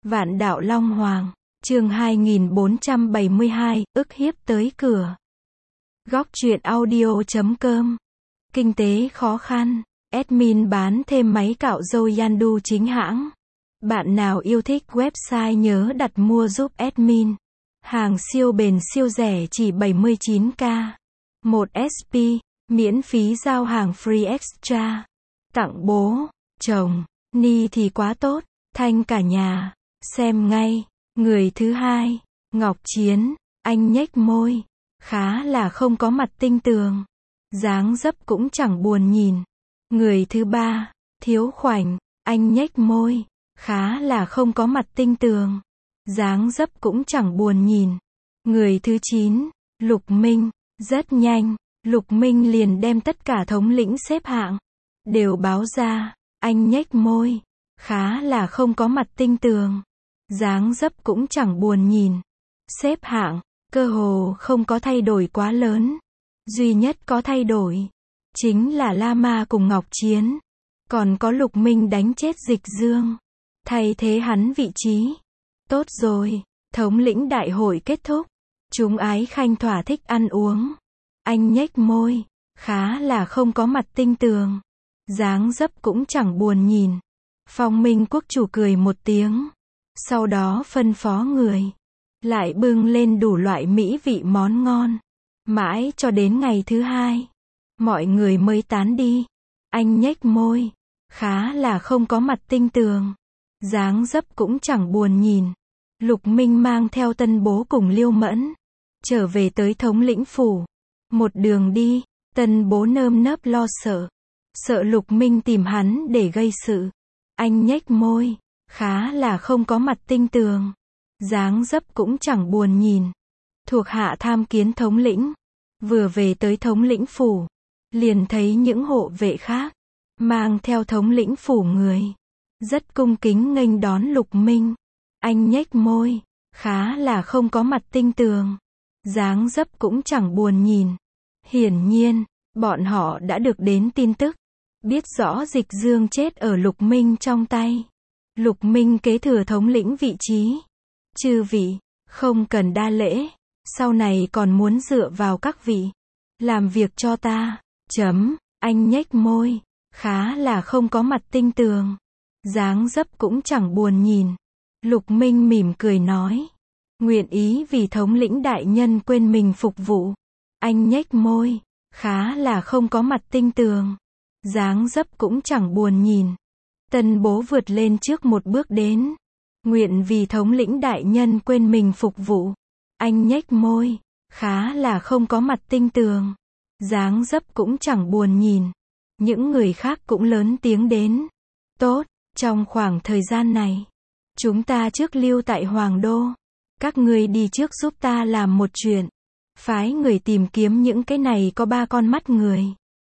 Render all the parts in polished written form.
Vạn đạo Long Hoàng, chương 2472, ức hiếp tới cửa. Góc truyện audio.com. Kinh tế khó khăn, admin bán thêm máy cạo râu Yandu chính hãng. Bạn nào yêu thích website nhớ đặt mua giúp admin. Hàng siêu bền siêu rẻ chỉ 79k. 1 SP, miễn phí giao hàng free extra. Tặng bố, chồng, ni thì quá tốt, thanh cả nhà. Xem ngay. Người thứ hai, Ngọc Chiến, anh nhếch môi, khá là không có mặt tinh tường. Dáng dấp cũng chẳng buồn nhìn. Người thứ ba, Thiếu Khoảnh, anh nhếch môi, khá là không có mặt tinh tường. Dáng dấp cũng chẳng buồn nhìn. Người thứ 9, Lục Minh, rất nhanh, Lục Minh liền đem tất cả thống lĩnh xếp hạng đều báo ra. Anh nhếch môi, khá là không có mặt tinh tường. Dáng dấp cũng chẳng buồn nhìn. Xếp hạng, cơ hồ không có thay đổi quá lớn. Duy nhất có thay đổi, chính là Lama cùng Ngọc Chiến. Còn có Lục Minh đánh chết Dịch Dương, thay thế hắn vị trí. Tốt rồi, thống lĩnh đại hội kết thúc. Chúng ái khanh thỏa thích ăn uống. Anh nhếch môi, khá là không có mặt tinh tường. Dáng dấp cũng chẳng buồn nhìn. Phong Minh quốc chủ cười một tiếng. Sau đó phân phó người lại bưng lên đủ loại mỹ vị món ngon. Mãi cho đến ngày thứ hai, mọi người mới tán đi. Anh nhếch môi, khá là không có mặt tinh tường. Dáng dấp cũng chẳng buồn nhìn. Lục Minh mang theo Tân Bố cùng Liêu Mẫn trở về tới thống lĩnh phủ. Một đường đi, Tân Bố nơm nớp lo sợ. Sợ Lục Minh tìm hắn để gây sự. Anh nhếch môi, khá là không có mặt tinh tường. Dáng dấp cũng chẳng buồn nhìn. Thuộc hạ tham kiến thống lĩnh. Vừa về tới thống lĩnh phủ, liền thấy những hộ vệ khác mang theo thống lĩnh phủ người, rất cung kính nghênh đón Lục Minh. Anh nhếch môi, khá là không có mặt tinh tường. Dáng dấp cũng chẳng buồn nhìn. Hiển nhiên, bọn họ đã được đến tin tức, biết rõ Dịch Dương chết ở Lục Minh trong tay. Lục Minh kế thừa thống lĩnh vị trí. Chư vị, không cần đa lễ, sau này còn muốn dựa vào các vị làm việc cho ta. Anh nhếch môi, khá là không có mặt tinh tường. Dáng dấp cũng chẳng buồn nhìn. Lục Minh mỉm cười nói, nguyện ý vì thống lĩnh đại nhân quên mình phục vụ. Anh nhếch môi, khá là không có mặt tinh tường. Dáng dấp cũng chẳng buồn nhìn. Tân Bố vượt lên trước một bước đến. Nguyện vì thống lĩnh đại nhân quên mình phục vụ. Anh nhếch môi, khá là không có mặt tinh tường. Dáng dấp cũng chẳng buồn nhìn. Những người khác cũng lớn tiếng đến. Tốt, trong khoảng thời gian này, chúng ta trước lưu tại Hoàng Đô. Các ngươi đi trước giúp ta làm một chuyện. Phái người tìm kiếm những cái này có 3 con mắt người.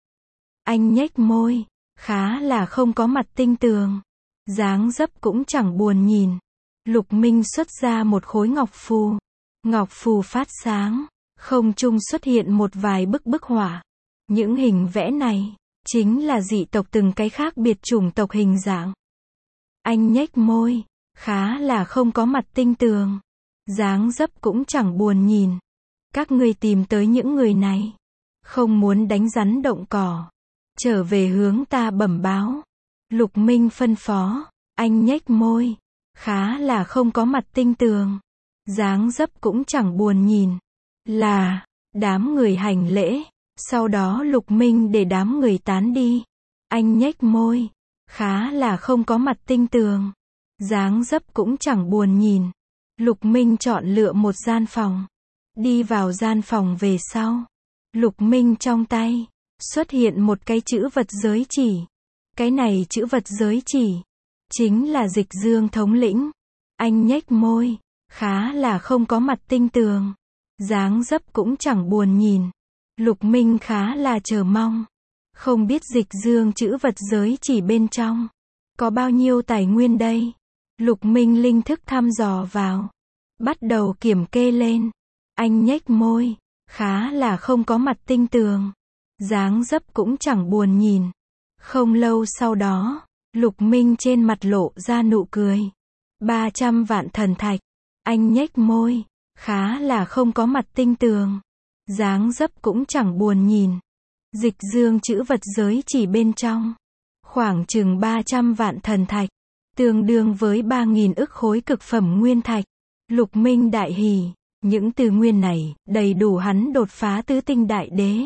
Anh nhếch môi, khá là không có mặt tinh tường. Dáng dấp cũng chẳng buồn nhìn. Lục Minh xuất ra một khối ngọc phù. Ngọc phù phát sáng, không trung xuất hiện một vài bức họa. Những hình vẽ này chính là dị tộc từng cái khác biệt chủng tộc hình dạng. Anh nhếch môi, khá là không có mặt tinh tường. Dáng dấp cũng chẳng buồn nhìn. Các ngươi tìm tới những người này, không muốn đánh rắn động cỏ, trở về hướng ta bẩm báo. Lục Minh phân phó. Anh nhếch môi, khá là không có mặt tinh tường. Dáng dấp cũng chẳng buồn nhìn. Là, đám người hành lễ. Sau đó Lục Minh để đám người tán đi. Anh nhếch môi, khá là không có mặt tinh tường. Dáng dấp cũng chẳng buồn nhìn. Lục Minh chọn lựa một gian phòng. Đi vào gian phòng về sau. Lục Minh trong tay xuất hiện một cái chữ vật giới chỉ. Cái này chữ vật giới chỉ chính là Dịch Dương thống lĩnh. Anh nhếch môi, khá là không có mặt tinh tường. Dáng dấp cũng chẳng buồn nhìn. Lục Minh khá là chờ mong. Không biết Dịch Dương chữ vật giới chỉ bên trong có bao nhiêu tài nguyên đây. Lục Minh linh thức thăm dò vào, bắt đầu kiểm kê lên. Anh nhếch môi, khá là không có mặt tinh tường. Dáng dấp cũng chẳng buồn nhìn. Không lâu sau đó, Lục Minh trên mặt lộ ra nụ cười. 300 vạn thần thạch. Anh nhếch môi, khá là không có mặt tinh tường. Dáng dấp cũng chẳng buồn nhìn. Dịch dương chữ vật giới chỉ bên trong. Khoảng chừng 300 vạn thần thạch. Tương đương với 3.000 ức khối cực phẩm nguyên thạch. Lục Minh đại hỉ. Những tư nguyên này, đầy đủ hắn đột phá tứ tinh đại đế.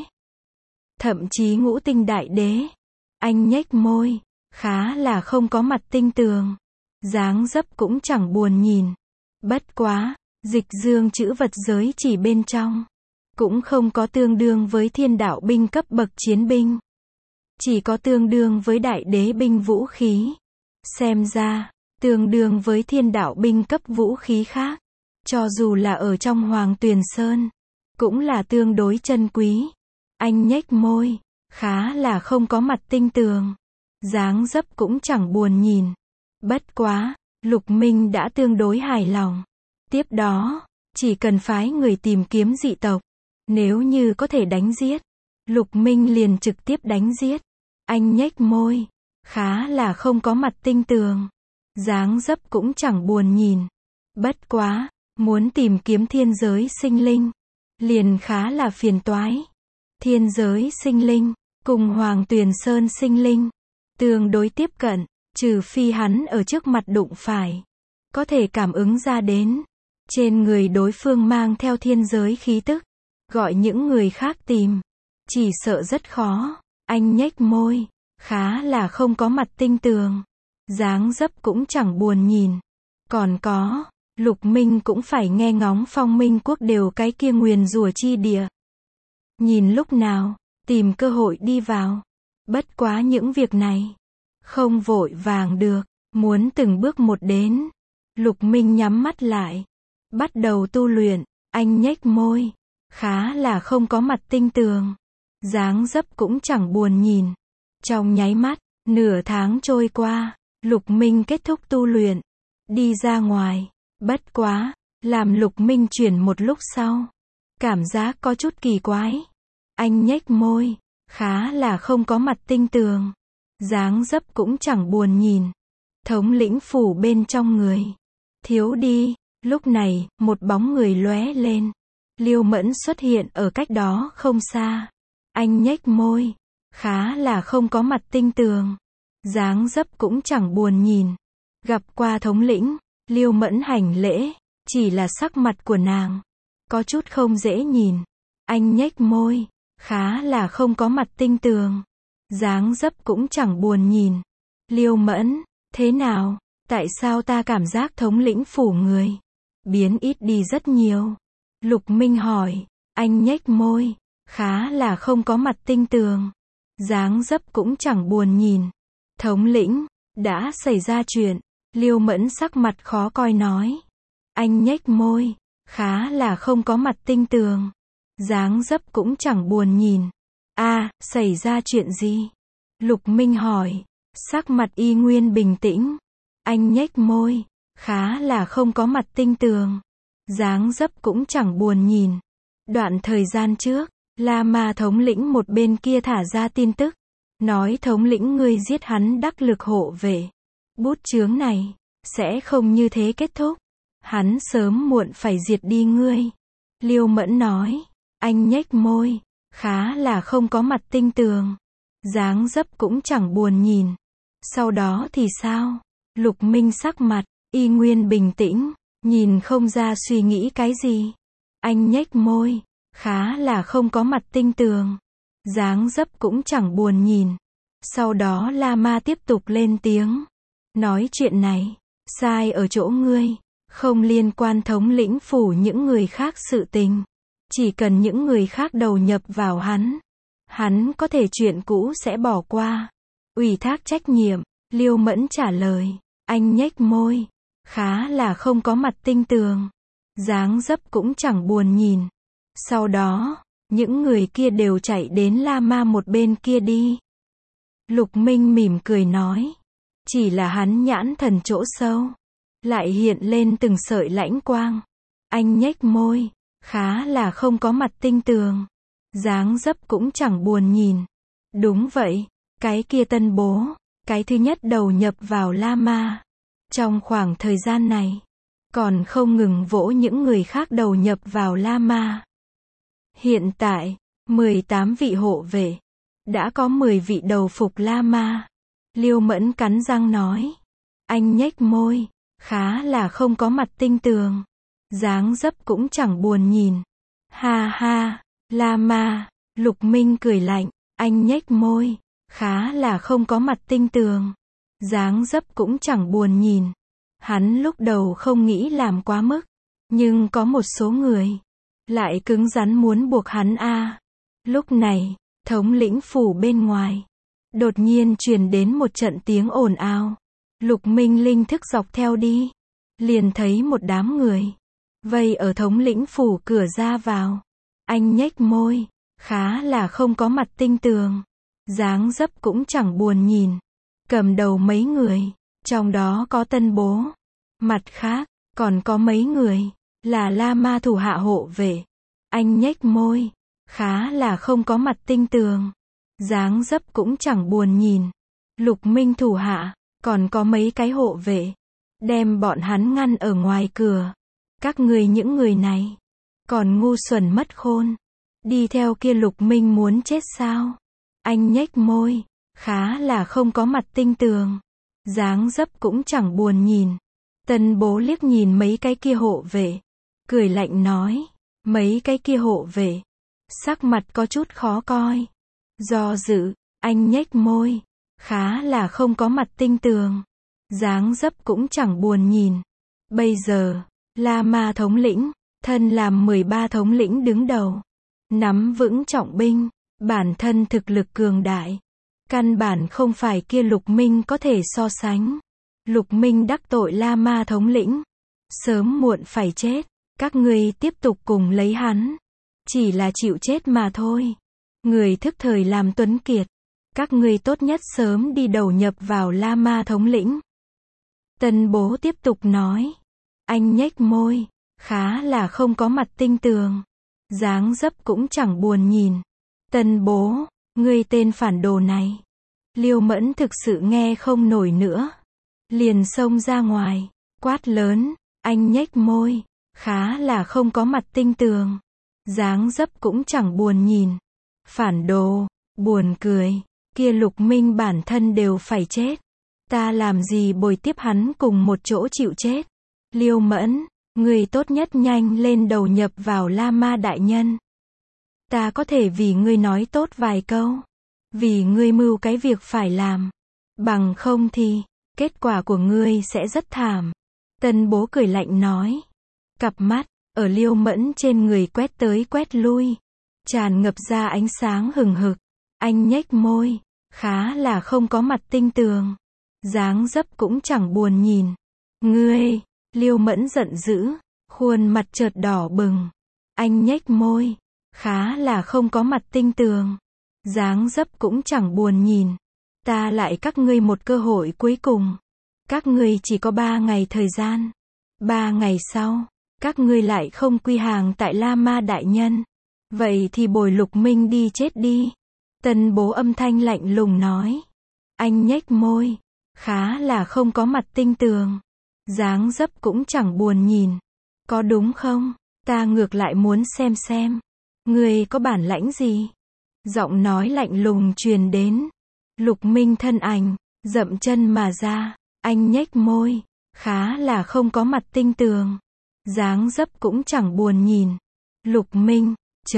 Thậm chí ngũ tinh đại đế. Anh nhếch môi, khá là không có mặt tinh tường. Dáng dấp cũng chẳng buồn nhìn. Bất quá, dịch dương chữ vật giới chỉ bên trong. Cũng không có tương đương với thiên đạo binh cấp bậc chiến binh. Chỉ có tương đương với đại đế binh vũ khí. Xem ra, tương đương với thiên đạo binh cấp vũ khí khác. Cho dù là ở trong Hoàng Tuyền Sơn, cũng là tương đối chân quý. Anh nhếch môi, khá là không có mặt tinh tường. Dáng dấp cũng chẳng buồn nhìn. Bất quá, Lục Minh đã tương đối hài lòng. Tiếp đó, chỉ cần phái người tìm kiếm dị tộc. Nếu như có thể đánh giết, Lục Minh liền trực tiếp đánh giết. Anh nhếch môi, khá là không có mặt tinh tường. Dáng dấp cũng chẳng buồn nhìn. Bất quá, muốn tìm kiếm thiên giới sinh linh, liền khá là phiền toái. Thiên giới sinh linh, cùng Hoàng Tuyền Sơn sinh linh, tương đối tiếp cận, trừ phi hắn ở trước mặt đụng phải. Có thể cảm ứng ra đến. Trên người đối phương mang theo thiên giới khí tức. Gọi những người khác tìm. Chỉ sợ rất khó. Anh nhếch môi, khá là không có mặt tinh tường. Dáng dấp cũng chẳng buồn nhìn. Còn có, Lục Minh cũng phải nghe ngóng Phong Minh quốc đều cái kia nguyền rủa chi địa. Nhìn lúc nào, tìm cơ hội đi vào. Bất quá những việc này, không vội vàng được, muốn từng bước một đến. Lục Minh nhắm mắt lại, bắt đầu tu luyện. Anh nhếch môi, khá là không có mặt tinh tường. Dáng dấp cũng chẳng buồn nhìn. Trong nháy mắt, nửa tháng trôi qua, Lục Minh kết thúc tu luyện, đi ra ngoài. Bất quá, làm Lục Minh chuyển một lúc sau, cảm giác có chút kỳ quái. Anh nhếch môi, khá là không có mặt tinh tường. Dáng dấp cũng chẳng buồn nhìn. Thống lĩnh phủ bên trong người. Thiếu đi, lúc này, một bóng người lóe lên. Liêu Mẫn xuất hiện ở cách đó không xa. Anh nhếch môi, khá là không có mặt tinh tường. Dáng dấp cũng chẳng buồn nhìn. Gặp qua thống lĩnh, Liêu Mẫn hành lễ, chỉ là sắc mặt của nàng có chút không dễ nhìn. Anh nhếch môi, khá là không có mặt tinh tường. Dáng dấp cũng chẳng buồn nhìn. Liêu Mẫn, thế nào? Tại sao ta cảm giác thống lĩnh phủ người biến ít đi rất nhiều? Lục Minh hỏi. Anh nhếch môi, khá là không có mặt tinh tường. Dáng dấp cũng chẳng buồn nhìn. Thống lĩnh, đã xảy ra chuyện. Liêu Mẫn sắc mặt khó coi nói. Anh nhếch môi, khá là không có mặt tinh tường. Dáng dấp cũng chẳng buồn nhìn. Xảy ra chuyện gì? Lục Minh hỏi. Sắc mặt y nguyên bình tĩnh. Anh nhếch môi, khá là không có mặt tinh tường. Dáng dấp cũng chẳng buồn nhìn. Đoạn thời gian trước, La Ma thống lĩnh một bên kia thả ra tin tức. Nói thống lĩnh ngươi giết hắn đắc lực hộ vệ. Bút chướng này, sẽ không như thế kết thúc. Hắn sớm muộn phải diệt đi ngươi. Liêu Mẫn nói. Anh nhếch môi, khá là không có mặt tinh tường. Dáng dấp cũng chẳng buồn nhìn. Sau đó thì sao? Lục Minh sắc mặt, y nguyên bình tĩnh, nhìn không ra suy nghĩ cái gì. Anh nhếch môi, khá là không có mặt tinh tường. Dáng dấp cũng chẳng buồn nhìn. Sau đó La Ma tiếp tục lên tiếng. Nói chuyện này, sai ở chỗ ngươi, không liên quan thống lĩnh phủ những người khác sự tình. Chỉ cần những người khác đầu nhập vào hắn có thể chuyện cũ sẽ bỏ qua. Ủy thác trách nhiệm, Liêu Mẫn trả lời. Anh nhếch môi, khá là không có mặt tinh tường. Dáng dấp cũng chẳng buồn nhìn. Sau đó, những người kia đều chạy đến La Ma một bên kia đi. Lục Minh mỉm cười nói. Chỉ là hắn nhãn thần chỗ sâu, lại hiện lên từng sợi lãnh quang. Anh nhếch môi, khá là không có mặt tinh tường. Dáng dấp cũng chẳng buồn nhìn. Đúng vậy, cái kia tân bố, cái thứ nhất đầu nhập vào La Ma. Trong khoảng thời gian này, còn không ngừng vỗ những người khác đầu nhập vào La Ma. Hiện tại, 18 vị hộ vệ, đã có 10 vị đầu phục La Ma. Liêu Mẫn cắn răng nói. Anh nhếch môi, khá là không có mặt tinh tường. Dáng dấp cũng chẳng buồn nhìn. Ha ha, La Ma, Lục Minh cười lạnh, anh nhếch môi, khá là không có mặt tinh tường. Dáng dấp cũng chẳng buồn nhìn. Hắn lúc đầu không nghĩ làm quá mức, nhưng có một số người lại cứng rắn muốn buộc hắn a. Lúc này, thống lĩnh phủ bên ngoài đột nhiên truyền đến một trận tiếng ồn ào. Lục Minh linh thức dọc theo đi, liền thấy một đám người vây ở thống lĩnh phủ cửa ra vào. Anh nhếch môi, khá là không có mặt tinh tường. Dáng dấp cũng chẳng buồn nhìn. Cầm đầu mấy người, trong đó có Tân Bố. Mặt khác, còn có mấy người là La Ma thủ hạ hộ vệ. Anh nhếch môi, khá là không có mặt tinh tường. Dáng dấp cũng chẳng buồn nhìn. Lục Minh thủ hạ, còn có mấy cái hộ vệ, đem bọn hắn ngăn ở ngoài cửa. Các ngươi những người này, còn ngu xuẩn mất khôn. Đi theo kia Lục Minh muốn chết sao? Anh nhếch môi, khá là không có mặt tinh tường. Dáng dấp cũng chẳng buồn nhìn. Tân Bố liếc nhìn mấy cái kia hộ vệ, cười lạnh nói. Mấy cái kia hộ vệ, sắc mặt có chút khó coi. Do dự, anh nhếch môi, khá là không có mặt tinh tường. Dáng dấp cũng chẳng buồn nhìn. Bây giờ, La Ma thống lĩnh, thân làm 13 thống lĩnh đứng đầu, nắm vững trọng binh, bản thân thực lực cường đại. Căn bản không phải kia Lục Minh có thể so sánh. Lục Minh đắc tội La Ma thống lĩnh, sớm muộn phải chết. Các ngươi tiếp tục cùng lấy hắn, chỉ là chịu chết mà thôi. Người thức thời làm tuấn kiệt, các ngươi tốt nhất sớm đi đầu nhập vào La Ma thống lĩnh. Tân Bố tiếp tục nói. Anh nhếch môi, khá là không có mặt tinh tường. Dáng dấp cũng chẳng buồn nhìn. Tân Bố, ngươi tên phản đồ này. Liêu Mẫn thực sự nghe không nổi nữa, liền xông ra ngoài, quát lớn. Anh nhếch môi, khá là không có mặt tinh tường. Dáng dấp cũng chẳng buồn nhìn. Phản đồ, buồn cười. Kia Lục Minh bản thân đều phải chết. Ta làm gì bồi tiếp hắn cùng một chỗ chịu chết. Liêu Mẫn, người tốt nhất nhanh lên đầu nhập vào La Ma đại nhân. Ta có thể vì ngươi nói tốt vài câu. Vì ngươi mưu cái việc phải làm. Bằng không thì, kết quả của ngươi sẽ rất thảm. Tân Bố cười lạnh nói. Cặp mắt ở Liêu Mẫn trên người quét tới quét lui, tràn ngập ra ánh sáng hừng hực. Anh nhếch môi, khá là không có mặt tinh tường. Dáng dấp cũng chẳng buồn nhìn. Ngươi, Liêu Mẫn giận dữ, khuôn mặt chợt đỏ bừng. Anh nhếch môi, khá là không có mặt tinh tường. Dáng dấp cũng chẳng buồn nhìn. Ta lại các ngươi một cơ hội cuối cùng. Các ngươi chỉ có 3 ngày thời gian. 3 ngày sau, các ngươi lại không quy hàng tại La Ma đại nhân. Vậy thì bồi Lục Minh đi chết đi. Tân Bố âm thanh lạnh lùng nói. Anh nhếch môi, khá là không có mặt tinh tường. Dáng dấp cũng chẳng buồn nhìn. Có đúng không? Ta ngược lại muốn xem. Ngươi có bản lãnh gì? Giọng nói lạnh lùng truyền đến. Lục Minh thân ảnh, dậm chân mà ra. Anh nhếch môi, khá là không có mặt tinh tường. Dáng dấp cũng chẳng buồn nhìn. Lục Minh,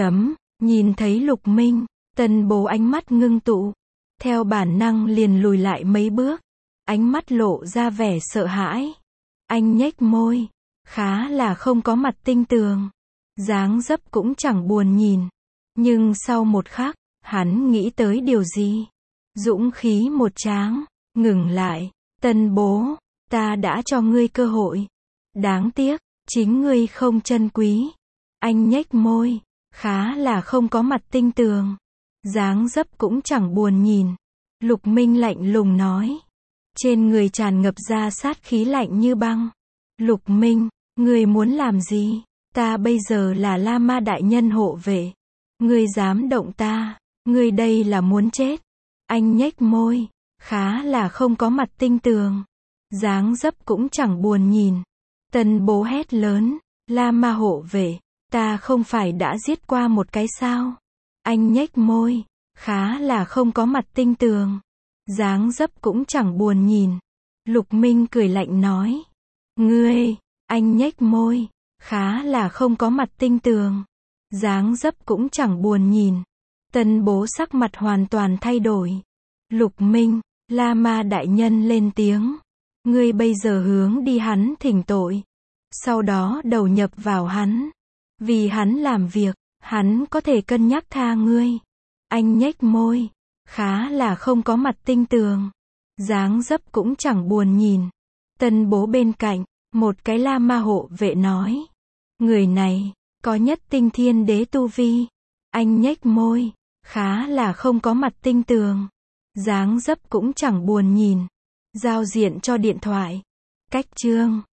nhìn thấy Lục Minh, Tân Bố ánh mắt ngưng tụ. Theo bản năng liền lùi lại mấy bước. Ánh mắt lộ ra vẻ sợ hãi. Anh nhếch môi, khá là không có mặt tinh tường. Dáng dấp cũng chẳng buồn nhìn. Nhưng sau một khắc, hắn nghĩ tới điều gì? Dũng khí một tráng, ngừng lại. Tân Bố, ta đã cho ngươi cơ hội. Đáng tiếc, chính ngươi không trân quý. Anh nhếch môi, khá là không có mặt tinh tường. Dáng dấp cũng chẳng buồn nhìn. Lục Minh lạnh lùng nói. Trên người tràn ngập ra sát khí lạnh như băng. Lục Minh, ngươi muốn làm gì? Ta bây giờ là La Ma đại nhân hộ vệ. Ngươi dám động ta, ngươi đây là muốn chết. Anh nhếch môi, khá là không có mặt tinh tường. Dáng dấp cũng chẳng buồn nhìn. Tân bố hét lớn, La Ma hộ vệ, ta không phải đã giết qua một cái sao? Anh nhếch môi, khá là không có mặt tinh tường. Dáng dấp cũng chẳng buồn nhìn. Lục Minh cười lạnh nói, ngươi, anh nhếch môi, khá là không có mặt tinh tường. Dáng dấp cũng chẳng buồn nhìn. Tân bố sắc mặt hoàn toàn thay đổi. Lục Minh, La Ma đại nhân lên tiếng. Ngươi bây giờ hướng đi hắn thỉnh tội. Sau đó đầu nhập vào hắn. Vì hắn làm việc, hắn có thể cân nhắc tha ngươi. Anh nhếch môi, khá là không có mặt tinh tường. Dáng dấp cũng chẳng buồn nhìn. Tân bố bên cạnh, một cái La Ma hộ vệ nói. Người này, có nhất tinh thiên đế tu vi. Anh nhếch môi, khá là không có mặt tinh tường. Dáng dấp cũng chẳng buồn nhìn. Giao diện cho điện thoại. Cách chương